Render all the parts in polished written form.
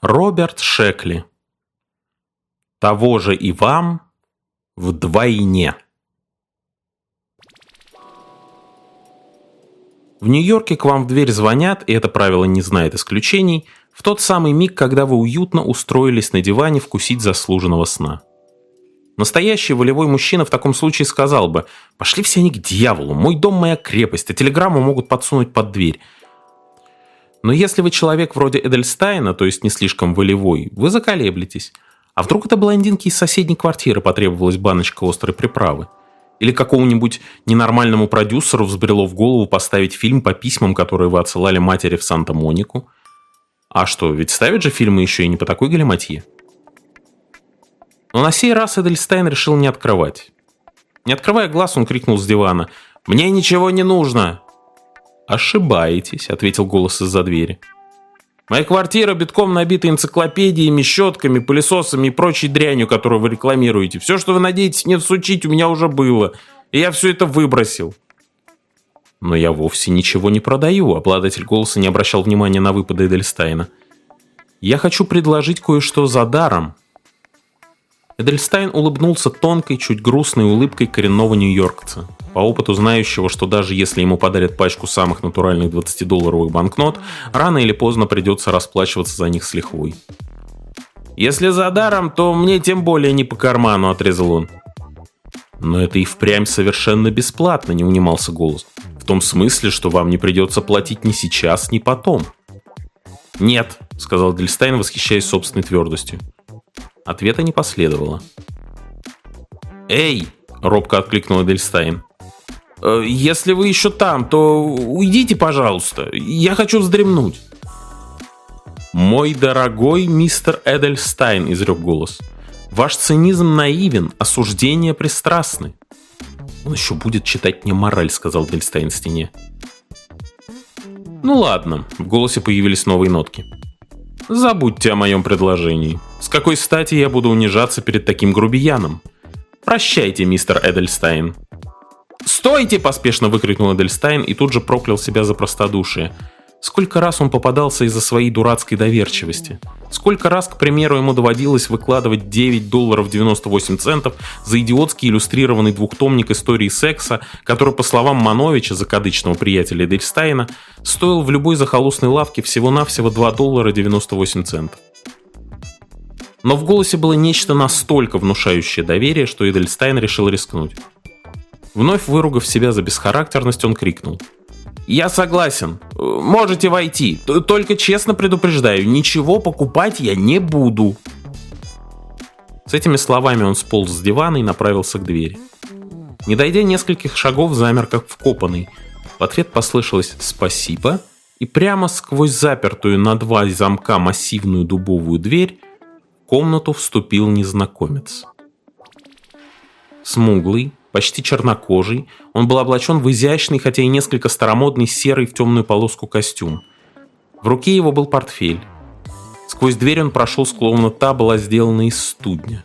Роберт Шекли. Того же и вам вдвойне. В Нью-Йорке к вам в дверь звонят, и это правило не знает исключений, в тот самый миг, когда вы уютно устроились на диване вкусить заслуженного сна. Настоящий волевой мужчина в таком случае сказал бы: «Пошли все они к дьяволу, мой дом моя крепость, а телеграмму могут подсунуть под дверь». Но если вы человек вроде Эдельстайна, то есть не слишком волевой, вы заколеблетесь. А вдруг это блондинке из соседней квартиры потребовалась баночка острой приправы? Или какому-нибудь ненормальному продюсеру взбрело в голову поставить фильм по письмам, которые вы отсылали матери в Санта-Монику? А что, ведь ставят же фильмы еще и не по такой галиматье. Но на сей раз Эдельстайн решил не открывать. Не открывая глаз, он крикнул с дивана: «Мне ничего не нужно!» «Ошибаетесь», — ответил голос из-за двери. «Моя квартира битком набита энциклопедиями, щетками, пылесосами и прочей дрянью, которую вы рекламируете. Все, что вы надеетесь мне всучить, у меня уже было, и я все это выбросил». «Но я вовсе ничего не продаю», — обладатель голоса не обращал внимания на выпады Эдельстайна. «Я хочу предложить кое-что за даром». Эдельстайн улыбнулся тонкой, чуть грустной улыбкой коренного нью-йоркца, по опыту знающего, что даже если ему подарят пачку самых натуральных 20-долларовых банкнот, рано или поздно придется расплачиваться за них с лихвой. «Если за даром, то мне тем более не по карману», — отрезал он. «Но это и впрямь совершенно бесплатно», — не унимался голос. «В том смысле, что вам не придется платить ни сейчас, ни потом». «Нет», — сказал Эдельстайн, восхищаясь собственной твердостью. Ответа не последовало. «Эй!» — робко откликнул Эдельстайн. «Если вы еще там, то уйдите, пожалуйста. Я хочу вздремнуть». «Мой дорогой мистер Эдельстайн», — изрек голос, — «ваш цинизм наивен, осуждения пристрастны». «Он еще будет читать мне мораль», — сказал Эдельстайн стене. «Ну ладно», — в голосе появились новые нотки. «Забудьте о моем предложении. С какой стати я буду унижаться перед таким грубияном? Прощайте, мистер Эдельстайн». «Стойте!» – поспешно выкрикнул Эдельстайн и тут же проклял себя за простодушие. Сколько раз он попадался из-за своей дурацкой доверчивости. Сколько раз, к примеру, ему доводилось выкладывать $9.98 за идиотский иллюстрированный двухтомник истории секса, который, по словам Мановича, закадычного приятеля Эдельстайна, стоил в любой захолустной лавке всего-навсего $2.98. Но в голосе было нечто настолько внушающее доверие, что Эдельстайн решил рискнуть. Вновь выругав себя за бесхарактерность, он крикнул: «Я согласен. Можете войти. Только честно предупреждаю, ничего покупать я не буду». С этими словами он сполз с дивана и направился к двери. Не дойдя нескольких шагов, замер как вкопанный. В ответ послышалось «спасибо», и прямо сквозь запертую на 2 замка массивную дубовую дверь в комнату вступил незнакомец. Смуглый, почти чернокожий, он был облачен в изящный, хотя и несколько старомодный серый в темную полоску костюм. В руке его был портфель. Сквозь дверь он прошел, словно та была сделана из студня.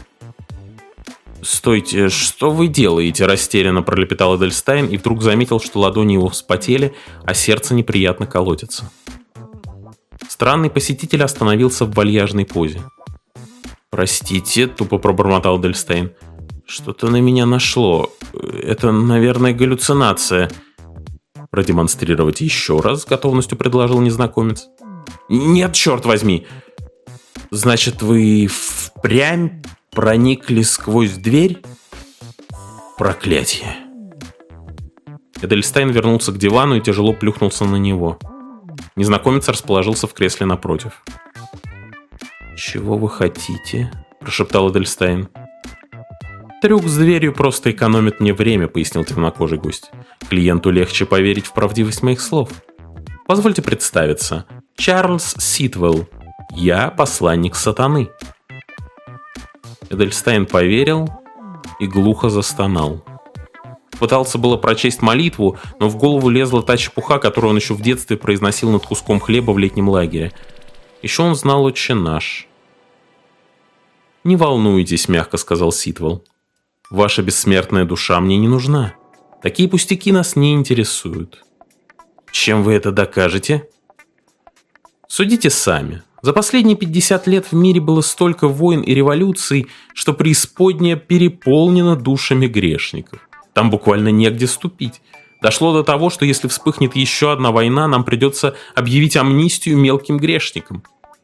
«Стойте, что вы делаете?» – растерянно пролепетал Эдельстайн и вдруг заметил, что ладони его вспотели, а сердце неприятно колотится. Странный посетитель остановился в вальяжной позе. «Простите», – тупо пробормотал Эдельстайн. «Что-то на меня нашло. Это, наверное, галлюцинация». «Продемонстрировать еще раз?» – с готовностью предложил незнакомец. «Нет, черт возьми!» «Значит, вы впрямь проникли сквозь дверь?» «Проклятие!» Эдельстайн вернулся к дивану и тяжело плюхнулся на него. Незнакомец расположился в кресле напротив. «Чего вы хотите?» – прошептал Эдельстайн. «Трюк с дверью просто экономит мне время», — пояснил темнокожий гость. «Клиенту легче поверить в правдивость моих слов. Позвольте представиться. Чарльз Ситвелл. Я посланник сатаны». Эдельстайн поверил и глухо застонал. Пытался было прочесть молитву, но в голову лезла та чепуха, которую он еще в детстве произносил над куском хлеба в летнем лагере. Еще он знал «Отче наш». «Не волнуйтесь», — мягко сказал Ситвелл. «Ваша бессмертная душа мне не нужна. Такие пустяки нас не интересуют». «Чем вы это докажете?» «Судите сами. За последние 50 лет в мире было столько войн и революций, что преисподняя переполнена душами грешников. Там буквально негде ступить. Дошло до того, что если вспыхнет еще одна война, нам придется объявить амнистию мелким грешникам.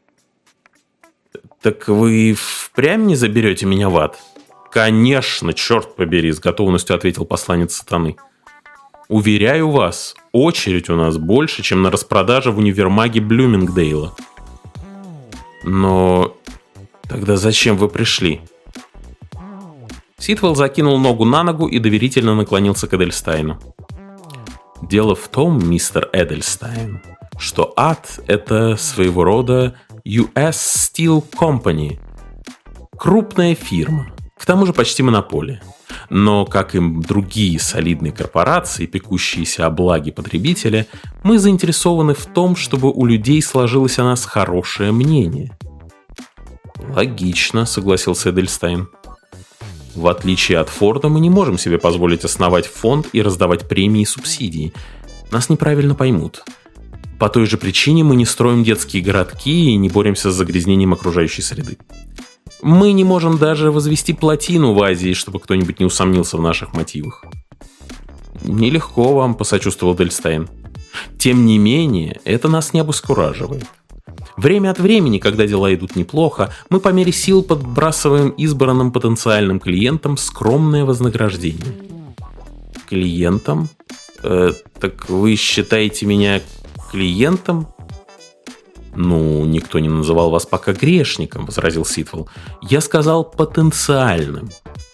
Так вы впрямь не заберете меня в ад? Конечно, черт побери, с готовностью ответил посланец сатаны. Уверяю вас, очередь у нас больше, чем на распродаже в универмаге Блюмингдейла. Но тогда зачем вы пришли? Ситвелл закинул ногу на ногу и доверительно наклонился к Эдельстайну. Дело в том, мистер Эдельстайн, что ад – это своего рода US Steel Company. Крупная фирма, к тому же почти монополия. Но, как и другие солидные корпорации, пекущиеся о благе потребителя, мы заинтересованы в том, чтобы у людей сложилось о нас хорошее мнение. Логично, согласился Эдельстайн. В отличие от Форда, мы не можем себе позволить основать фонд и раздавать премии и субсидии. Нас неправильно поймут. По той же причине мы не строим детские городки и не боремся с загрязнением окружающей среды. Мы не можем даже возвести плотину в Азии, чтобы кто-нибудь не усомнился в наших мотивах. Нелегко вам, посочувствовал Эдельстайн. Тем не менее, это нас не обескураживает. Время от времени, когда дела идут неплохо, мы по мере сил подбрасываем избранным потенциальным клиентам скромное вознаграждение. Клиентам? Так вы считаете меня клиентом? Ну, никто не называл вас пока грешником, возразил Ситвелл. Я сказал потенциальным.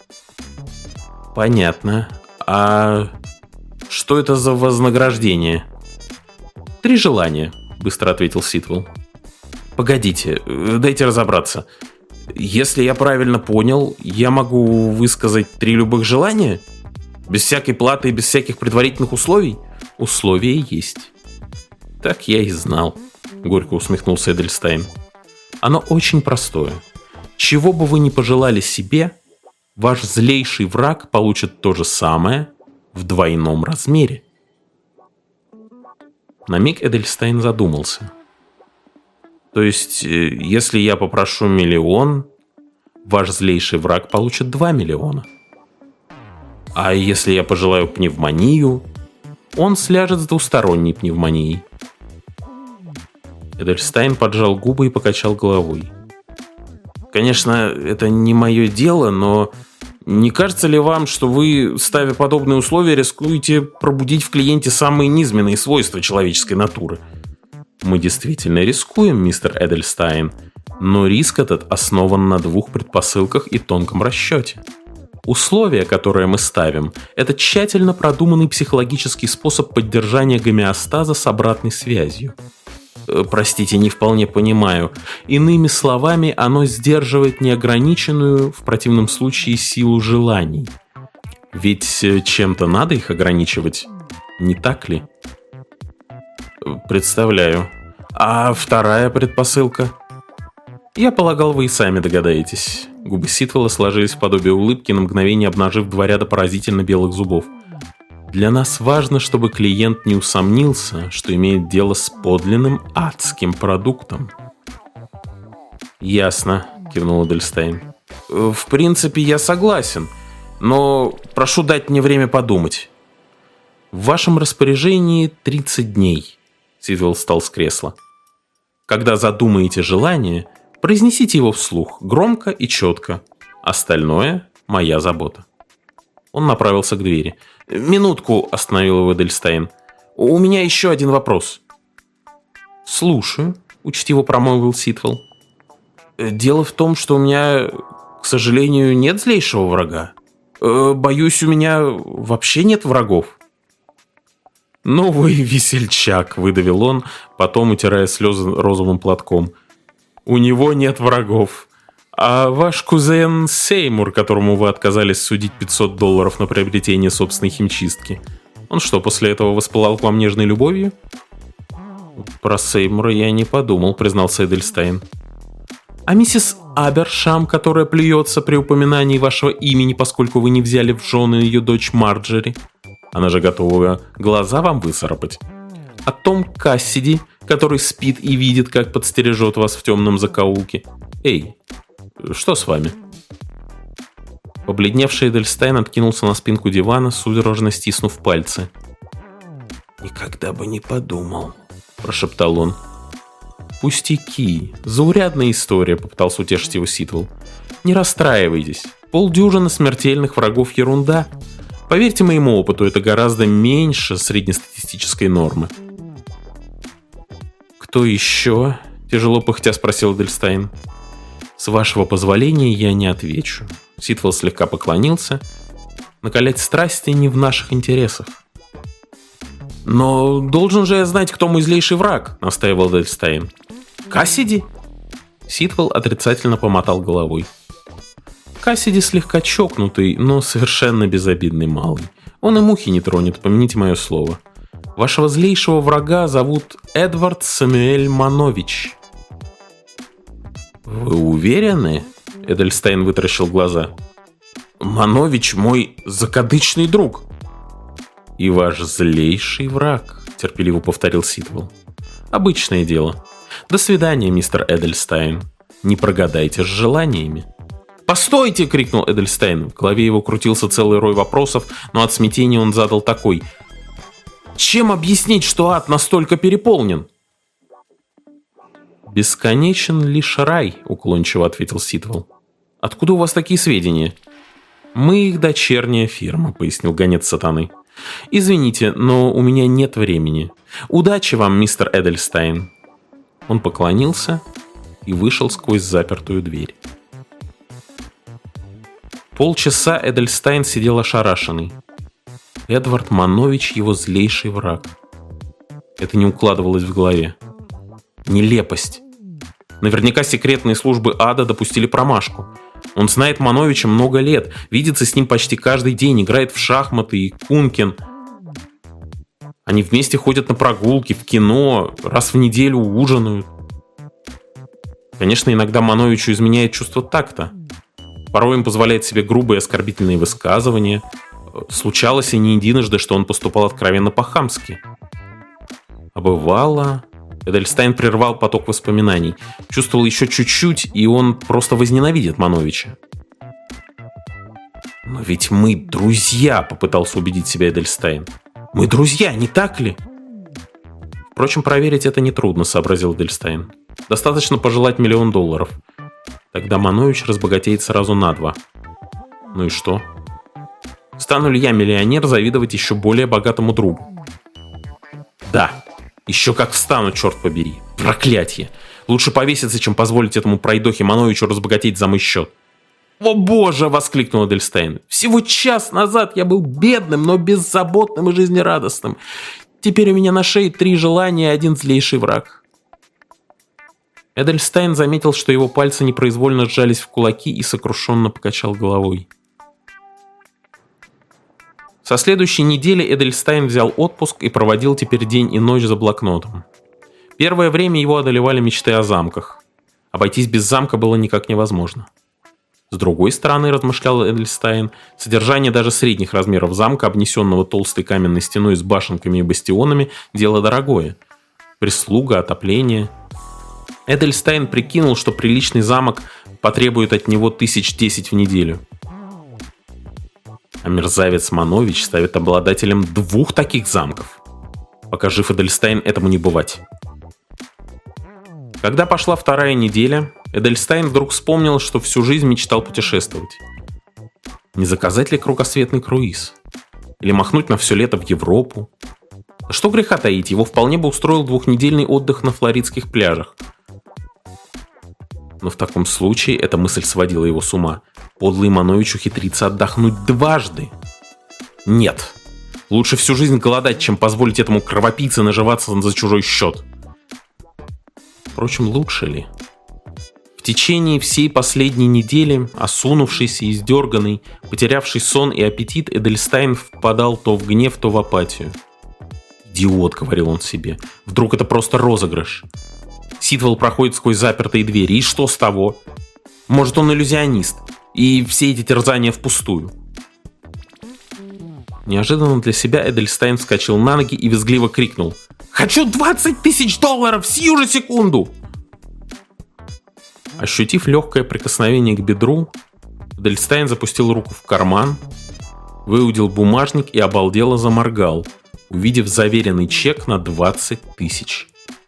Понятно. А что это за вознаграждение? 3 желания, быстро ответил Ситвелл. Погодите, дайте разобраться. Если я правильно понял, я могу высказать 3 любых желания? Без всякой платы и без всяких предварительных условий? Условия есть. Так я и знал, горько усмехнулся Эдельстайн. Оно очень простое. Чего бы вы ни пожелали себе, ваш злейший враг получит то же самое в двойном размере. На миг Эдельстайн задумался. То есть, если я попрошу 1 миллион, ваш злейший враг получит 2 миллиона. А если я пожелаю пневмонию, он сляжет с двусторонней пневмонией. Эдельстайн поджал губы и покачал головой. Конечно, это не мое дело, но не кажется ли вам, что вы, ставя подобные условия, рискуете пробудить в клиенте самые низменные свойства человеческой натуры? Мы действительно рискуем, мистер Эдельстайн, но риск этот основан на 2 предпосылках и тонком расчете. Условия, которые мы ставим, это тщательно продуманный психологический способ поддержания гомеостаза с обратной связью. Простите, не вполне понимаю. Иными словами, оно сдерживает неограниченную, в противном случае, силу желаний. Ведь чем-то надо их ограничивать, не так ли? Представляю. А 2 предпосылка? Я полагал, вы и сами догадаетесь. Губы Ситвелла сложились в подобие улыбки, на мгновение обнажив 2 ряда поразительно белых зубов. Для нас важно, чтобы клиент не усомнился, что имеет дело с подлинным адским продуктом. Ясно, кивнул Эдельстайн. В принципе, я согласен, но прошу дать мне время подумать. В вашем распоряжении 30 дней. Ситвелл встал с кресла. Когда задумаете желание, произнесите его вслух, громко и четко. Остальное – моя забота. Он направился к двери. «Минутку», – остановил его Эдельстайн. «У меня еще один вопрос». «Слушаю», – учтиво промолвил Ситвелл. «Дело в том, что у меня, к сожалению, нет злейшего врага. Боюсь, у меня вообще нет врагов». «Ну вы весельчак», – выдавил он, потом утирая слезы розовым платком. «У него нет врагов. А ваш кузен Сеймур, которому вы отказались судить $500 на приобретение собственной химчистки, он что, после этого воспылал к вам нежной любовью?» «Про Сеймура я не подумал», – признался Эдельстайн. «А миссис Абершам, которая плюется при упоминании вашего имени, поскольку вы не взяли в жены ее дочь Марджери? Она же готова глаза вам выцарапать. О Том Кассиди, который спит и видит, как подстережет вас в темном закоулке. Эй, что с вами?» Побледневший Эдельстайн откинулся на спинку дивана, судорожно стиснув пальцы. «Никогда бы не подумал», – прошептал он. «Пустяки. Заурядная история», – попытался утешить его Ситвелл. «Не расстраивайтесь. Полдюжины смертельных врагов – ерунда. Поверьте моему опыту, это гораздо меньше среднестатистической нормы». «Кто еще?» – тяжело пыхтя спросил Эдельстайн. «С вашего позволения я не отвечу». Ситвелл слегка поклонился. «Накалять страсти не в наших интересах». «Но должен же я знать, кто мой злейший враг», – настаивал Эдельстайн. «Кассиди?» Ситвелл отрицательно помотал головой. «Кассиди слегка чокнутый, но совершенно безобидный малый. Он и мухи не тронет, помяните мое слово. Вашего злейшего врага зовут Эдвард Самюэль Манович». «Вы уверены?» – Эдельстайн вытаращил глаза. «Манович мой закадычный друг». «И ваш злейший враг», – терпеливо повторил Ситвелл. «Обычное дело. До свидания, мистер Эдельстайн. Не прогадайте с желаниями». «Постойте!» – крикнул Эдельстайн. В голове его крутился целый рой вопросов, но от смятения он задал такой: «Чем объяснить, что ад настолько переполнен?» «Бесконечен лишь рай», – уклончиво ответил Ситвелл. «Откуда у вас такие сведения?» «Мы их дочерняя фирма», – пояснил гонец сатаны. «Извините, но у меня нет времени. Удачи вам, мистер Эдельстайн». Он поклонился и вышел сквозь запертую дверь. Полчаса Эдельстайн сидел ошарашенный. Эдвард Манович – его злейший враг. Это не укладывалось в голове. Нелепость. Наверняка секретные службы ада допустили промашку. Он знает Мановича много лет, видится с ним почти каждый день, играет в шахматы и кункин. Они вместе ходят на прогулки, в кино, раз в неделю ужинают. Конечно, иногда Мановичу изменяет чувство такта. Порой он позволяет себе грубые оскорбительные высказывания. Случалось и не единожды, что он поступал откровенно по-хамски. А бывало... Эдельстайн прервал поток воспоминаний. Чувствовал еще чуть-чуть, и он просто возненавидит Мановича. «Но ведь мы друзья», — попытался убедить себя Эдельстайн. «Мы друзья, не так ли?» Впрочем, проверить это нетрудно, сообразил Эдельстайн. Достаточно пожелать $1 000 000. Тогда Манович разбогатеет сразу на 2. Ну и что? Стану ли я, миллионер, завидовать еще более богатому другу? Да. Еще как встану, черт побери. Проклятье. Лучше повеситься, чем позволить этому пройдохе Мановичу разбогатеть за мой счет. «О боже!» — воскликнул Эдельстайн. «Всего час назад я был бедным, но беззаботным и жизнерадостным. Теперь у меня на шее 3 желания и 1 злейший враг». Эдельстайн заметил, что его пальцы непроизвольно сжались в кулаки и сокрушенно покачал головой. Со следующей недели Эдельстайн взял отпуск и проводил теперь день и ночь за блокнотом. Первое время его одолевали мечты о замках. Обойтись без замка было никак невозможно. С другой стороны, размышлял Эдельстайн, содержание даже средних размеров замка, обнесенного толстой каменной стеной с башенками и бастионами, дело дорогое. Прислуга, отопление. Эдельстайн прикинул, что приличный замок потребует от него 1010 в неделю. А мерзавец Манович ставит обладателем 2 таких замков. Пока жив Эдельстайн, этому не бывать. Когда пошла 2-я неделя, Эдельстайн вдруг вспомнил, что всю жизнь мечтал путешествовать. Не заказать ли кругосветный круиз? Или махнуть на все лето в Европу? А что греха таить, его вполне бы устроил 2-недельный отдых на флоридских пляжах. Но в таком случае эта мысль сводила его с ума. Подлый Манович ухитрится отдохнуть 2. Нет. Лучше всю жизнь голодать, чем позволить этому кровопийце наживаться за чужой счет. Впрочем, лучше ли? В течение всей последней недели, осунувшийся и издерганный, потерявший сон и аппетит, Эдельстайн впадал то в гнев, то в апатию. «Идиот», — говорил он себе, — «вдруг это просто розыгрыш? Ситвелл проходит сквозь запертые двери, и что с того? Может, он иллюзионист, и все эти терзания впустую». Неожиданно для себя Эдельстайн вскочил на ноги и визгливо крикнул: Хочу 20 тысяч долларов сию же секунду!» Ощутив легкое прикосновение к бедру, Эдельстайн запустил руку в карман, выудил бумажник и обалдело заморгал, увидев заверенный чек на 20 тысяч.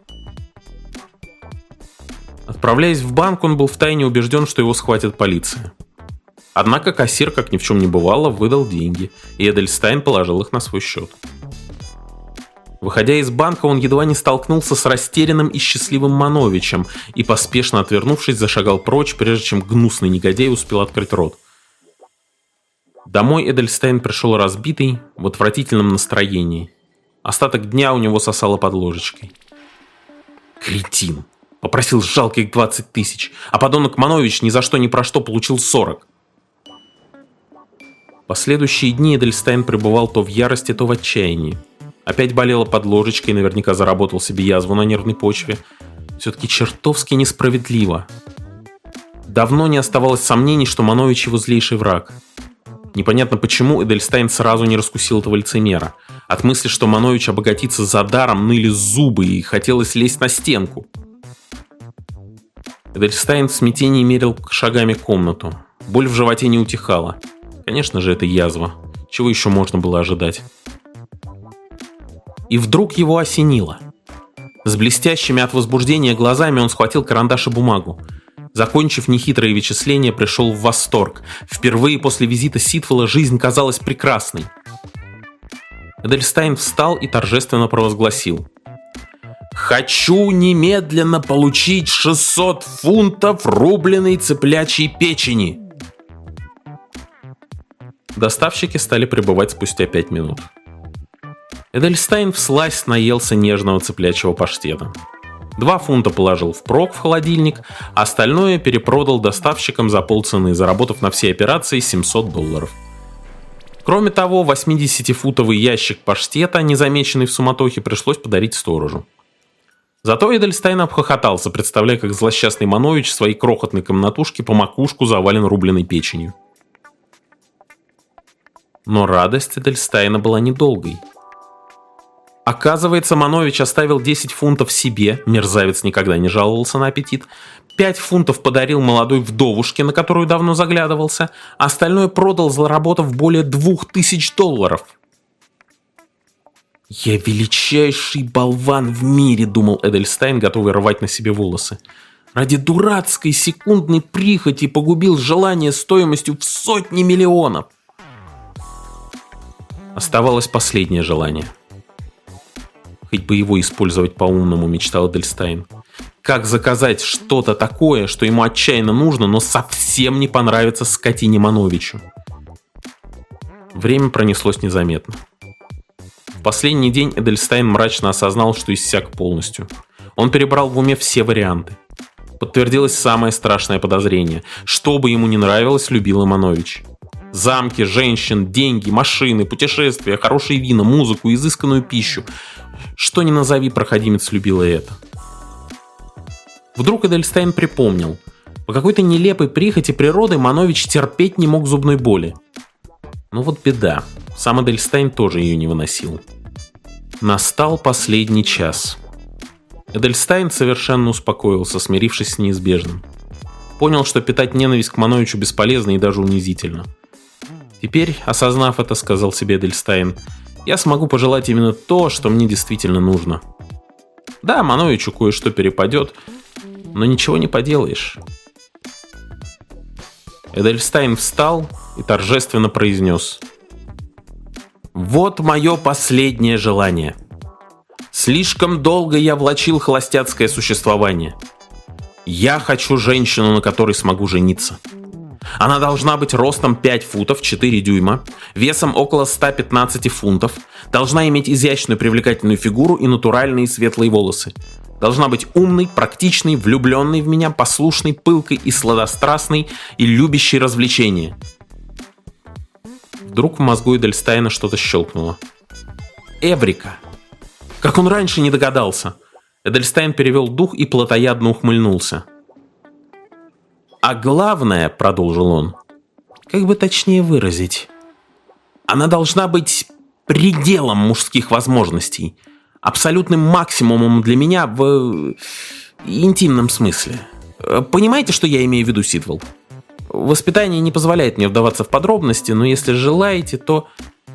Отправляясь в банк, он был втайне убежден, что его схватит полиция. Однако кассир, как ни в чем не бывало, выдал деньги, и Эдельстайн положил их на свой счет. Выходя из банка, он едва не столкнулся с растерянным и счастливым Мановичем и, поспешно отвернувшись, зашагал прочь, прежде чем гнусный негодяй успел открыть рот. Домой Эдельстайн пришел разбитый, в отвратительном настроении. Остаток дня у него сосало под ложечкой. Кретин! Попросил жалких 20 тысяч, а подонок Манович ни за что ни про что получил 40. Последующие дни Эдельстайн пребывал то в ярости, то в отчаянии. Опять болела под ложечкой, наверняка заработал себе язву на нервной почве. Все-таки чертовски несправедливо. Давно не оставалось сомнений, что Манович его злейший враг. Непонятно почему Эдельстайн сразу не раскусил этого лицемера. От мысли, что Манович обогатится за даром, ныли зубы и хотелось лезть на стенку. Эдельстайн в смятении мерил шагами комнату. Боль в животе не утихала. Конечно же, это язва. Чего еще можно было ожидать? И вдруг его осенило. С блестящими от возбуждения глазами он схватил карандаш и бумагу. Закончив нехитрые вычисления, пришел в восторг. Впервые после визита Ситвелла жизнь казалась прекрасной. Эдельстайн встал и торжественно провозгласил: «Хочу немедленно получить 600 фунтов рубленой цыплячьей печени!» Доставщики стали прибывать спустя 5 минут. Эдельстайн всласть наелся нежного цыплячьего паштета. 2 фунта положил впрок в холодильник, а остальное перепродал доставщикам за полцены, заработав на все операции $700. Кроме того, 80-футовый ящик паштета, незамеченный в суматохе, пришлось подарить сторожу. Зато Эдельстайн обхохотался, представляя, как злосчастный Манович в своей крохотной комнатушке по макушку завален рубленой печенью. Но радость Эдельстайна была недолгой. Оказывается, Манович оставил 10 фунтов себе, мерзавец никогда не жаловался на аппетит, 5 фунтов подарил молодой вдовушке, на которую давно заглядывался, а остальное продал, заработав более $2000. «Я величайший болван в мире», — думал Эдельстайн, готовый рвать на себе волосы. «Ради дурацкой секундной прихоти погубил желание стоимостью в сотни миллионов». Оставалось последнее желание. Хоть бы его использовать по-умному, мечтал Эдельстайн. Как заказать что-то такое, что ему отчаянно нужно, но совсем не понравится скотине Мановичу? Время пронеслось незаметно. В последний день Эдельстайн мрачно осознал, что иссяк полностью. Он перебрал в уме все варианты. Подтвердилось самое страшное подозрение. Что бы ему ни нравилось, любил Манович. Замки, женщин, деньги, машины, путешествия, хорошие вина, музыку, изысканную пищу. Что ни назови, проходимец любил и это. Вдруг Эдельстайн припомнил. По какой-то нелепой прихоти природы Манович терпеть не мог зубной боли. Но вот беда. Сам Эдельстайн тоже ее не выносил. Настал последний час. Эдельстайн совершенно успокоился, смирившись с неизбежным. Понял, что питать ненависть к Мановичу бесполезно и даже унизительно. Теперь, осознав это, сказал себе Эдельстайн: я смогу пожелать именно то, что мне действительно нужно. Да, Мановичу кое-что перепадет, но ничего не поделаешь. Эдельстайн встал и торжественно произнес: «Вот мое последнее желание. Слишком долго я влачил холостяцкое существование. Я хочу женщину, на которой смогу жениться. Она должна быть ростом 5 футов 4 дюйма, весом около 115 фунтов, должна иметь изящную привлекательную фигуру и натуральные светлые волосы. Должна быть умной, практичной, влюбленной в меня, послушной, пылкой и сладострастной и любящей развлечения». Вдруг в мозгу Эдельстайна что-то щелкнуло. Эврика! Как он раньше не догадался! Эдельстайн перевел дух и плотоядно ухмыльнулся. «А главное, — продолжил он, — как бы точнее выразить, она должна быть пределом мужских возможностей. абсолютным максимумом для меня в интимном смысле. Понимаете, что я имею в виду, Сидвелл? Воспитание не позволяет мне вдаваться в подробности, но если желаете, то...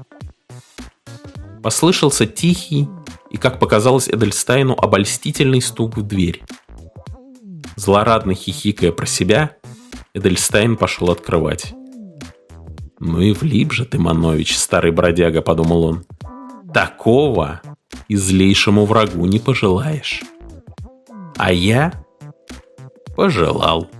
Послышался тихий и, как показалось Эдельстайну, обольстительный стук в дверь. Злорадно хихикая про себя, Эдельстайн пошел открывать. «Ну и влип же ты, Манович, старый бродяга», — подумал он. «Такого и злейшему врагу не пожелаешь». А я пожелал.